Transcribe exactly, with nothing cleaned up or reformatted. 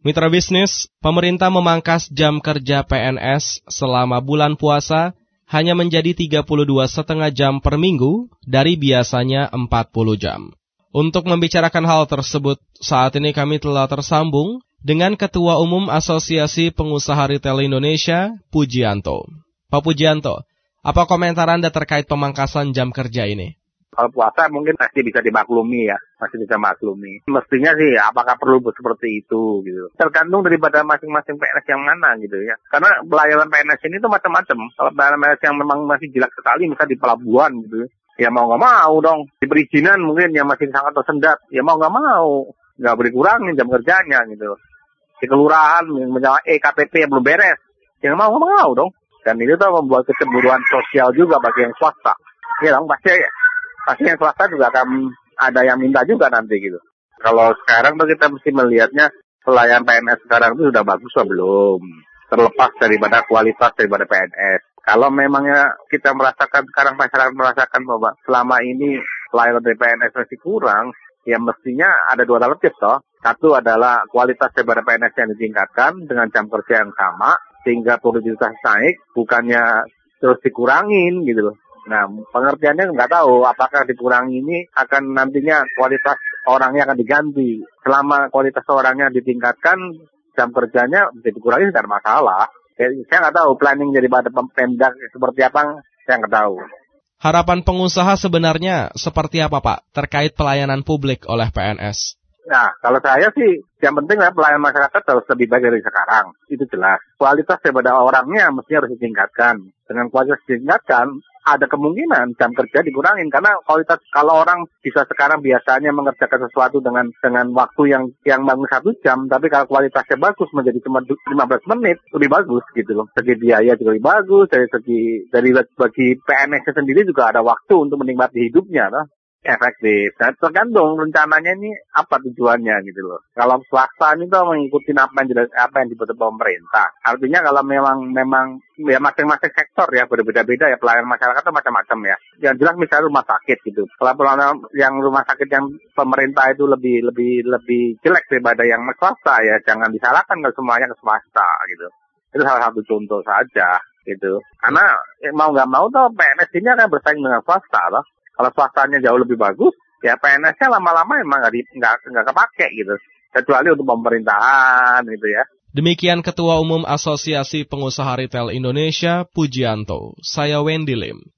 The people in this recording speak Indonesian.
Mitra bisnis, pemerintah memangkas jam kerja P N S selama bulan puasa hanya menjadi tiga puluh dua koma lima jam per minggu dari biasanya empat puluh jam. Untuk membicarakan hal tersebut, saat ini kami telah tersambung dengan Ketua Umum Asosiasi Pengusaha Retail Indonesia, Pujianto. Pak Pujianto, apa komentar Anda terkait pemangkasan jam kerja ini? Kalau puasa mungkin masih bisa dimaklumi ya, masih bisa maklumi. Mestinya sih apakah perlu seperti itu gitu. Tergantung daripada masing-masing P N S yang mana gitu ya. Karena pelayanan P N S ini tuh macam-macam. Kalau pelayanan P N S yang memang masih jelek sekali, misalnya di pelabuhan gitu, ya mau nggak mau dong. Di perizinan mungkin yang masih sangat tersendat, ya mau nggak mau. Nggak boleh kurangin jam kerjanya gitu. Di kelurahan, misalnya E K T P yang belum beres, ya mau nggak mau dong. Dan itu tuh membuat kecemburuan sosial juga bagi yang swasta. Ya dong, pasti Pasti yang swasta juga akan ada yang minta juga nanti gitu. Kalau sekarang tuh kita mesti melihatnya pelayan P N S sekarang itu sudah bagus atau belum. Terlepas daripada kualitas daripada P N S. Kalau memangnya kita merasakan, sekarang masyarakat merasakan bahwa selama ini pelayanan dari P N S masih kurang, ya mestinya ada dua alternatif toh. Satu adalah kualitas daripada P N S yang ditingkatkan dengan jam kerja yang sama, sehingga produktivitas naik, bukannya terus dikurangin gitu loh. Nah, pengertiannya nggak tahu apakah dikurangi ini akan nantinya kualitas orangnya akan diganti. Selama kualitas orangnya ditingkatkan, jam kerjanya bisa dikurangi tidak ada masalah. Saya nggak tahu planning daripada Pemda seperti apa, saya nggak tahu. Harapan pengusaha sebenarnya seperti apa Pak terkait pelayanan publik oleh P N S? Nah, kalau saya sih, yang penting lah pelayanan masyarakat harus lebih baik dari sekarang. Itu jelas. Kualitas daripada orangnya mesti harus ditingkatkan. Dengan kualitas ditingkatkan, ada kemungkinan jam kerja dikurangin. Karena kualitas, kalau orang bisa sekarang biasanya mengerjakan sesuatu dengan dengan waktu yang yang bagus satu jam, tapi kalau kualitasnya bagus menjadi cuma lima belas menit, lebih bagus gitu loh. Segi biaya juga lebih bagus, dari segi, dari bagi P N S sendiri juga ada waktu untuk menikmati hidupnya, loh. Efektif. Dan tergantung rencananya ini apa tujuannya gitu loh. Kalau swasta ini tuh mengikuti apa yang apa yang dibutuhkan pemerintah. Artinya kalau memang memang ya masing-masing sektor ya berbeda-beda ya, pelayanan masyarakat itu macam-macam ya. Yang jelas misalnya rumah sakit gitu. Kalau pelayanan yang rumah sakit yang pemerintah itu lebih lebih lebih jelek daripada yang swasta ya, jangan disalahkan kalau semuanya ke swasta gitu. Itu salah satu contoh saja gitu. Karena ya, mau nggak mau tuh P N S ini akan bersaing dengan swasta loh. Kalau swastanya jauh lebih bagus, ya P N S-nya lama-lama emang nggak nggak nggak kepake gitu, kecuali untuk pemerintahan gitu ya. Demikian Ketua Umum Asosiasi Pengusaha Retail Indonesia, Pujianto. Saya Wendy Lim.